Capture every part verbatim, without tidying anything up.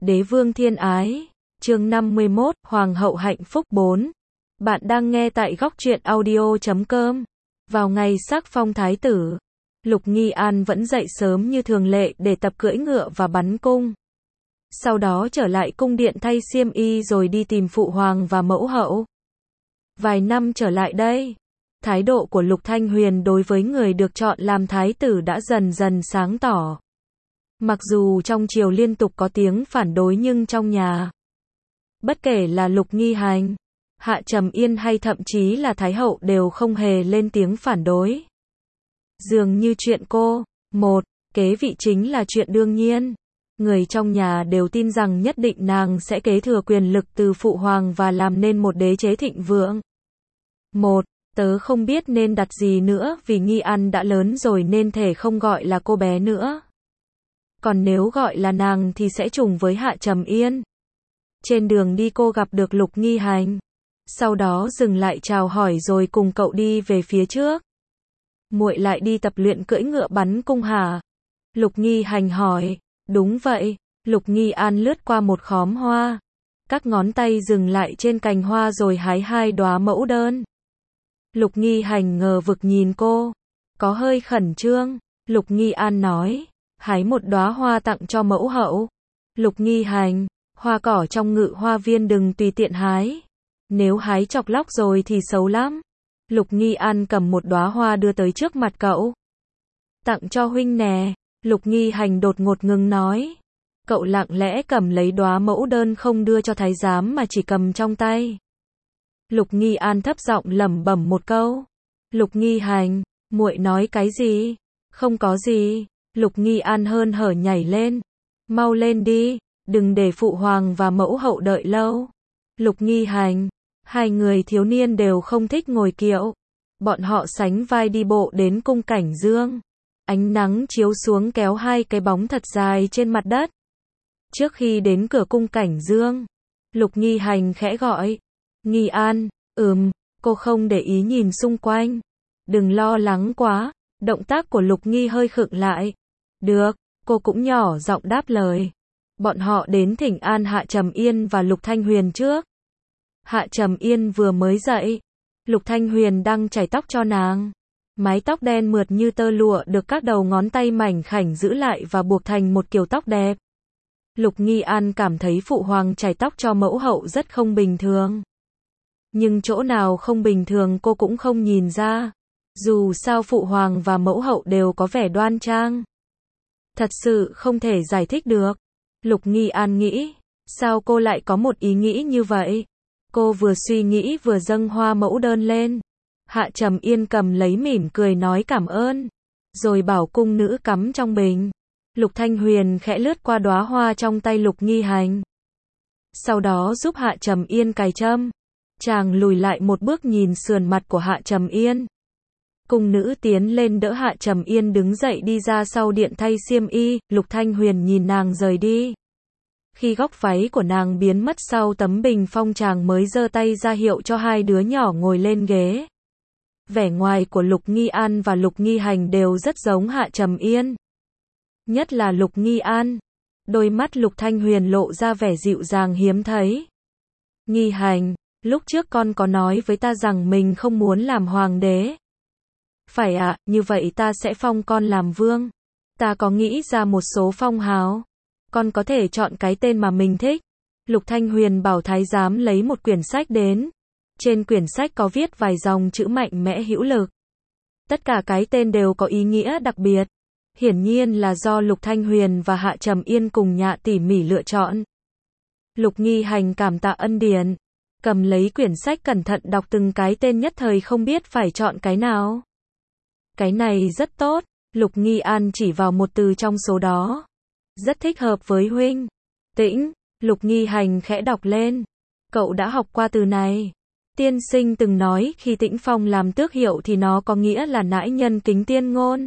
Đế vương thiên ái, chương năm mươi mốt, Hoàng hậu hạnh phúc bốn. Bạn đang nghe tại góc truyện audio chấm com. Vào ngày sắc phong thái tử, Lục Nghi An vẫn dậy sớm như thường lệ để tập cưỡi ngựa và bắn cung. Sau đó trở lại cung điện thay xiêm y rồi đi tìm phụ hoàng và mẫu hậu. Vài năm trở lại đây, thái độ của Lục Thanh Huyền đối với người được chọn làm thái tử đã dần dần sáng tỏ. Mặc dù trong triều liên tục có tiếng phản đối nhưng trong nhà, bất kể là Lục Nghi Hành, Hạ Trầm Yên hay thậm chí là Thái hậu đều không hề lên tiếng phản đối. Dường như chuyện cô, một, kế vị chính là chuyện đương nhiên. Người trong nhà đều tin rằng nhất định nàng sẽ kế thừa quyền lực từ phụ hoàng và làm nên một đế chế thịnh vượng. Một, tớ không biết nên đặt gì nữa vì Nghi An đã lớn rồi nên thể không gọi là cô bé nữa. Còn nếu gọi là nàng thì sẽ trùng với Hạ Trầm Yên. Trên đường đi cô gặp được Lục Nghi Hành. Sau đó dừng lại chào hỏi rồi cùng cậu đi về phía trước. Muội lại đi tập luyện cưỡi ngựa bắn cung hả? Lục Nghi Hành hỏi. Đúng vậy. Lục Nghi An lướt qua một khóm hoa. Các ngón tay dừng lại trên cành hoa rồi hái hai đóa mẫu đơn. Lục Nghi Hành ngờ vực nhìn cô. Có hơi khẩn trương. Lục Nghi An nói. Hái một đóa hoa tặng cho mẫu hậu. Lục Nghi Hành. Hoa cỏ trong ngự hoa viên đừng tùy tiện hái. Nếu hái chọc lóc rồi thì xấu lắm. Lục Nghi An cầm một đóa hoa đưa tới trước mặt cậu. Tặng cho huynh nè. Lục Nghi Hành đột ngột ngừng nói. Cậu lặng lẽ cầm lấy đóa mẫu đơn không đưa cho thái giám mà chỉ cầm trong tay. Lục Nghi An thấp giọng lẩm bẩm một câu. Lục Nghi Hành, muội nói cái gì? Không có gì. Lục Nghi An hớn hở nhảy lên. Mau lên đi, đừng để phụ hoàng và mẫu hậu đợi lâu. Lục Nghi Hành, hai người thiếu niên đều không thích ngồi kiệu. Bọn họ sánh vai đi bộ đến cung Cảnh Dương. Ánh nắng chiếu xuống kéo hai cái bóng thật dài trên mặt đất. Trước khi đến cửa cung Cảnh Dương, Lục Nghi Hành khẽ gọi. Nghi An, ừm, cô không để ý nhìn xung quanh. Đừng lo lắng quá, động tác của Lục Nghi hơi khựng lại. Được, cô cũng nhỏ giọng đáp lời. Bọn họ đến thỉnh an Hạ Trầm Yên và Lục Thanh Huyền trước. Hạ Trầm Yên vừa mới dậy. Lục Thanh Huyền đang chải tóc cho nàng. Mái tóc đen mượt như tơ lụa được các đầu ngón tay mảnh khảnh giữ lại và buộc thành một kiểu tóc đẹp. Lục Nghi An cảm thấy phụ hoàng chải tóc cho mẫu hậu rất không bình thường. Nhưng chỗ nào không bình thường cô cũng không nhìn ra. Dù sao phụ hoàng và mẫu hậu đều có vẻ đoan trang. Thật sự không thể giải thích được. Lục Nghi An nghĩ. Sao cô lại có một ý nghĩ như vậy? Cô vừa suy nghĩ vừa dâng hoa mẫu đơn lên. Hạ Trầm Yên cầm lấy mỉm cười nói cảm ơn. Rồi bảo cung nữ cắm trong bình. Lục Thanh Huyền khẽ lướt qua đóa hoa trong tay Lục Nghi Hành. Sau đó giúp Hạ Trầm Yên cài trâm. Chàng lùi lại một bước nhìn sườn mặt của Hạ Trầm Yên. Cung nữ tiến lên đỡ Hạ Trầm Yên đứng dậy đi ra sau điện thay xiêm y. Lục Thanh Huyền nhìn nàng rời đi. Khi góc váy của nàng biến mất sau tấm bình phong chàng mới giơ tay ra hiệu cho hai đứa nhỏ ngồi lên ghế. Vẻ ngoài của Lục Nghi An và Lục Nghi Hành đều rất giống Hạ Trầm Yên. Nhất là Lục Nghi An. Đôi mắt Lục Thanh Huyền lộ ra vẻ dịu dàng hiếm thấy. Nghi Hành, lúc trước con có nói với ta rằng mình không muốn làm hoàng đế. Phải ạ, à, như vậy ta sẽ phong con làm vương. Ta có nghĩ ra một số phong hào. Con có thể chọn cái tên mà mình thích. Lục Thanh Huyền bảo thái giám lấy một quyển sách đến. Trên quyển sách có viết vài dòng chữ mạnh mẽ hữu lực. Tất cả cái tên đều có ý nghĩa đặc biệt. Hiển nhiên là do Lục Thanh Huyền và Hạ Trầm Yên cùng nhạ tỉ mỉ lựa chọn. Lục Nghi Hành cảm tạ ân điển. Cầm lấy quyển sách cẩn thận đọc từng cái tên nhất thời không biết phải chọn cái nào. Cái này rất tốt. Lục Nghi An chỉ vào một từ trong số đó. Rất thích hợp với huynh. Tĩnh. Lục Nghi Hành khẽ đọc lên. Cậu đã học qua từ này. Tiên sinh từng nói khi Tĩnh Phong làm tước hiệu thì nó có nghĩa là nãi nhân kính tiên ngôn.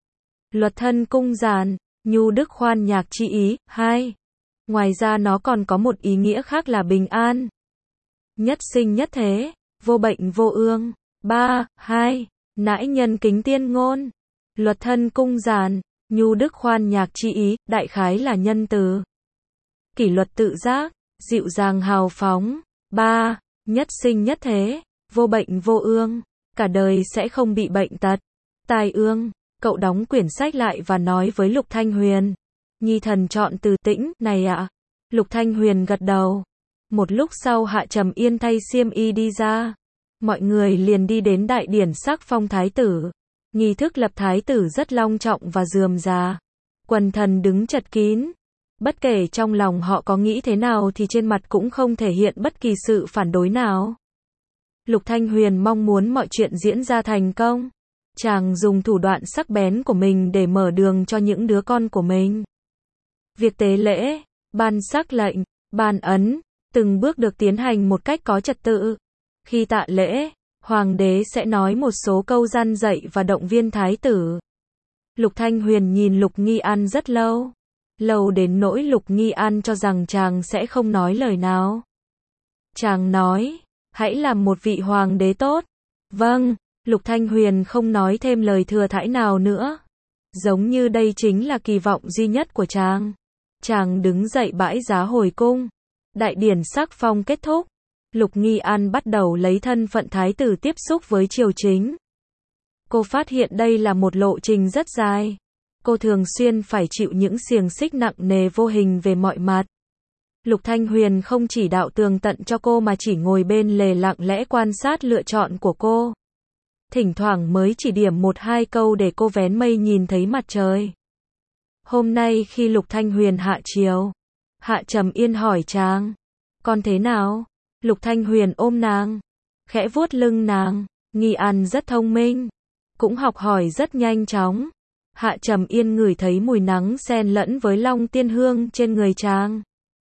Luật thân cung giản, nhu đức khoan nhạc chi ý. Hai. Ngoài ra nó còn có một ý nghĩa khác là bình an. Nhất sinh nhất thế, vô bệnh vô ương. Ba. Hai. Nãi nhân kính tiên ngôn. Luật thân cung giản, nhu đức khoan nhạc chi ý, đại khái là nhân từ. kỷ luật tự giác, dịu dàng hào phóng. ba. Nhất sinh nhất thế, vô bệnh vô ương, cả đời sẽ không bị bệnh tật, tai ương. Cậu đóng quyển sách lại và nói với Lục Thanh Huyền. Nhi thần chọn từ tĩnh, này ạ. À. Lục Thanh Huyền gật đầu. Một lúc sau Hạ Trầm Yên thay xiêm y đi ra. Mọi người liền đi đến đại điển sắc phong thái tử. Nghi thức lập thái tử rất long trọng và rườm rà. Quần thần đứng chật kín. Bất kể trong lòng họ có nghĩ thế nào thì trên mặt cũng không thể hiện bất kỳ sự phản đối nào. Lục Thanh Huyền mong muốn mọi chuyện diễn ra thành công. Chàng dùng thủ đoạn sắc bén của mình để mở đường cho những đứa con của mình. Việc tế lễ, ban sắc lệnh, ban ấn, từng bước được tiến hành một cách có trật tự. Khi tạ lễ, hoàng đế sẽ nói một số câu răn dạy và động viên thái tử. Lục Thanh Huyền nhìn Lục Nghi An rất lâu. Lâu đến nỗi Lục Nghi An cho rằng chàng sẽ không nói lời nào. Chàng nói, hãy làm một vị hoàng đế tốt. Vâng, Lục Thanh Huyền không nói thêm lời thừa thãi nào nữa. Giống như đây chính là kỳ vọng duy nhất của chàng. Chàng đứng dậy bãi giá hồi cung. Đại điển sắc phong kết thúc. Lục Nghi An bắt đầu lấy thân phận thái tử tiếp xúc với triều chính. Cô phát hiện đây là một lộ trình rất dài. Cô thường xuyên phải chịu những xiềng xích nặng nề vô hình về mọi mặt. Lục Thanh Huyền không chỉ đạo tường tận cho cô mà chỉ ngồi bên lề lặng lẽ quan sát lựa chọn của cô. Thỉnh thoảng mới chỉ điểm một hai câu để cô vén mây nhìn thấy mặt trời. Hôm nay khi Lục Thanh Huyền hạ chiều, Hạ Trầm Yên hỏi chàng, con thế nào? Lục Thanh Huyền ôm nàng, khẽ vuốt lưng nàng. Nghi An rất thông minh, cũng học hỏi rất nhanh chóng. Hạ Trầm Yên ngửi thấy mùi nắng xen lẫn với long tiên hương trên người chàng.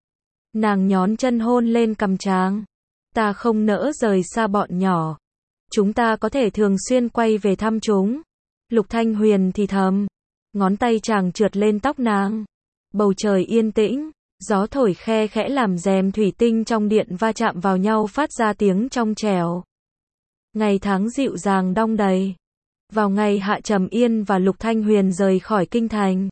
Nàng nhón chân hôn lên cằm chàng. Ta không nỡ rời xa bọn nhỏ. Chúng ta có thể thường xuyên quay về thăm chúng. Lục Thanh Huyền thì thầm. Ngón tay chàng trượt lên tóc nàng. Bầu trời yên tĩnh, gió thổi khe khẽ làm rèm thủy tinh trong điện va chạm vào nhau phát ra tiếng trong trẻo. Ngày tháng dịu dàng đong đầy. Vào ngày Hạ Trầm Yên và Lục Thanh Huyền rời khỏi kinh thành,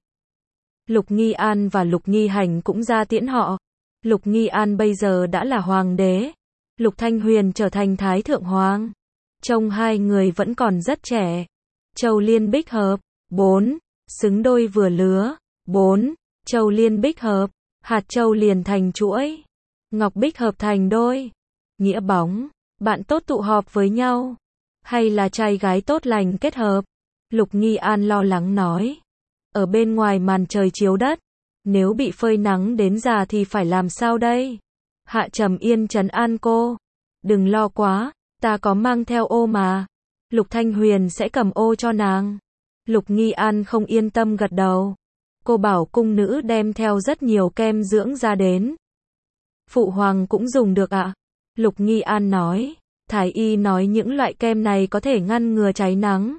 Lục Nghi An và Lục Nghi Hành cũng ra tiễn họ. Lục Nghi An bây giờ đã là hoàng đế. Lục Thanh Huyền trở thành thái thượng hoàng. Trông hai người vẫn còn rất trẻ. Châu liên bích hợp. bốn. Xứng đôi vừa lứa. bốn. Châu liên bích hợp. Hạt châu liền thành chuỗi. Ngọc bích hợp thành đôi. Nghĩa bóng. Bạn tốt tụ họp với nhau. Hay là trai gái tốt lành kết hợp? Lục Nghi An lo lắng nói. Ở bên ngoài màn trời chiếu đất. Nếu bị phơi nắng đến già thì phải làm sao đây? Hạ Trầm Yên trấn an cô. Đừng lo quá, ta có mang theo ô mà. Lục Thanh Huyền sẽ cầm ô cho nàng. Lục Nghi An không yên tâm gật đầu. Cô bảo cung nữ đem theo rất nhiều kem dưỡng da đến. Phụ hoàng cũng dùng được ạ. Lục Nghi An nói. Thái y nói những loại kem này có thể ngăn ngừa cháy nắng.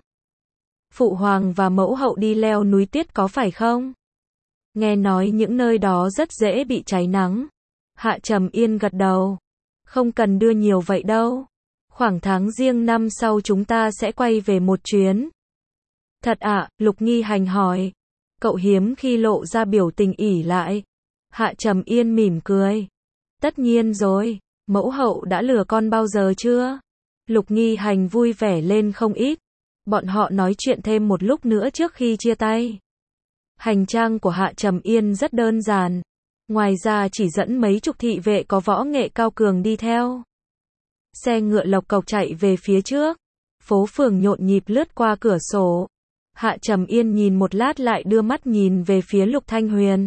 Phụ hoàng và mẫu hậu đi leo núi tuyết có phải không? Nghe nói những nơi đó rất dễ bị cháy nắng. Hạ Trầm Yên gật đầu. Không cần đưa nhiều vậy đâu. Khoảng tháng giêng năm sau chúng ta sẽ quay về một chuyến. Thật ạ? À, Lục Nghi Hành hỏi. Cậu hiếm khi lộ ra biểu tình ỉ lại. Hạ Trầm Yên mỉm cười. Tất nhiên rồi. Mẫu hậu đã lừa con bao giờ chưa? Lục Nghi Hành vui vẻ lên không ít. Bọn họ nói chuyện thêm một lúc nữa trước khi chia tay. Hành trang của Hạ Trầm Yên rất đơn giản. Ngoài ra chỉ dẫn mấy chục thị vệ có võ nghệ cao cường đi theo. Xe ngựa lộc cộc chạy về phía trước. Phố phường nhộn nhịp lướt qua cửa sổ. Hạ Trầm Yên nhìn một lát lại đưa mắt nhìn về phía Lục Thanh Huyền.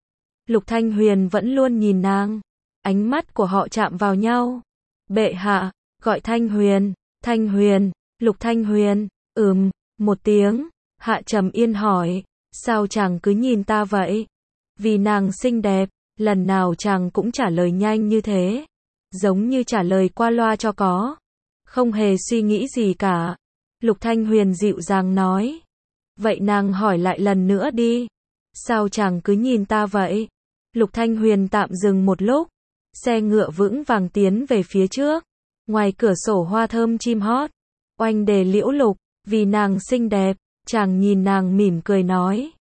Lục Thanh Huyền vẫn luôn nhìn nàng. Ánh mắt của họ chạm vào nhau. Bệ hạ, gọi Thanh Huyền. Thanh Huyền, Lục Thanh Huyền. Ừm, một tiếng. Hạ Trầm Yên hỏi. Sao chàng cứ nhìn ta vậy? Vì nàng xinh đẹp. Lần nào chàng cũng trả lời nhanh như thế. Giống như trả lời qua loa cho có. Không hề suy nghĩ gì cả. Lục Thanh Huyền dịu dàng nói. Vậy nàng hỏi lại lần nữa đi. Sao chàng cứ nhìn ta vậy? Lục Thanh Huyền tạm dừng một lúc. Xe ngựa vững vàng tiến về phía trước. Ngoài cửa sổ hoa thơm chim hót. Oanh đề liễu lục. Vì nàng xinh đẹp. Chàng nhìn nàng mỉm cười nói.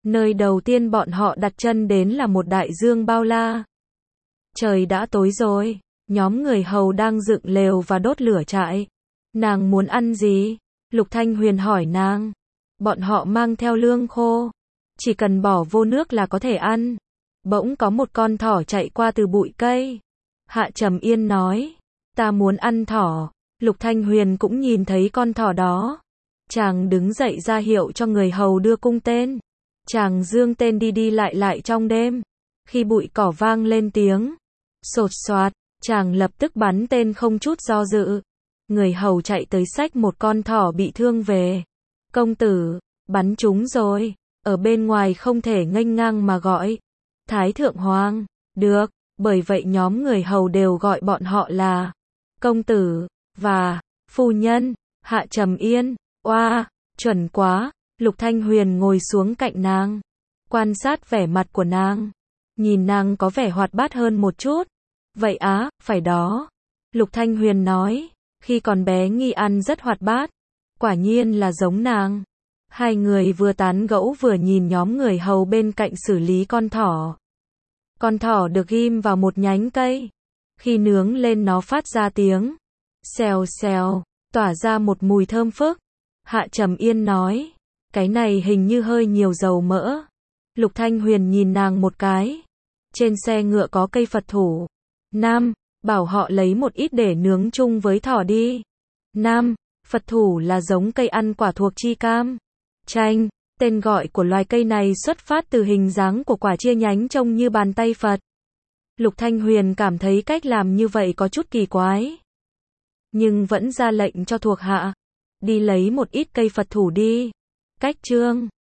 Nơi đầu tiên bọn họ đặt chân đến là một đại dương bao la. Trời đã tối rồi, nhóm người hầu đang dựng lều và đốt lửa trại. Nàng muốn ăn gì? Lục Thanh Huyền hỏi nàng. Bọn họ mang theo lương khô, chỉ cần bỏ vô nước là có thể ăn. Bỗng có một con thỏ chạy qua từ bụi cây. Hạ Trầm Yên nói, ta muốn ăn thỏ. Lục Thanh Huyền cũng nhìn thấy con thỏ đó. Chàng đứng dậy ra hiệu cho người hầu đưa cung tên. Chàng dương tên đi đi lại lại trong đêm. Khi bụi cỏ vang lên tiếng sột soạt, chàng lập tức bắn tên không chút do dự. Người hầu chạy tới xách một con thỏ bị thương về. Công tử, bắn trúng rồi. Ở bên ngoài không thể nghênh ngang mà gọi Thái Thượng Hoàng. Được, bởi vậy nhóm người hầu đều gọi bọn họ là công tử và phu nhân. Hạ Trầm Yên, oa, chuẩn quá. Lục Thanh Huyền ngồi xuống cạnh nàng, quan sát vẻ mặt của nàng. Nhìn nàng có vẻ hoạt bát hơn một chút. Vậy á, phải đó. Lục Thanh Huyền nói, khi còn bé Nghi An rất hoạt bát. Quả nhiên là giống nàng. Hai người vừa tán gẫu vừa nhìn nhóm người hầu bên cạnh xử lý con thỏ. Con thỏ được ghim vào một nhánh cây. Khi nướng lên nó phát ra tiếng xèo xèo, tỏa ra một mùi thơm phức. Hạ Trầm Yên nói, cái này hình như hơi nhiều dầu mỡ. Lục Thanh Huyền nhìn nàng một cái. Trên xe ngựa có cây Phật thủ. Nam, bảo họ lấy một ít để nướng chung với thỏ đi. Nam, Phật thủ là giống cây ăn quả thuộc chi cam. Chanh, tên gọi của loài cây này xuất phát từ hình dáng của quả chia nhánh trông như bàn tay Phật. Lục Thanh Huyền cảm thấy cách làm như vậy có chút kỳ quái. Nhưng vẫn ra lệnh cho thuộc hạ. Đi lấy một ít cây Phật thủ đi. Cách chương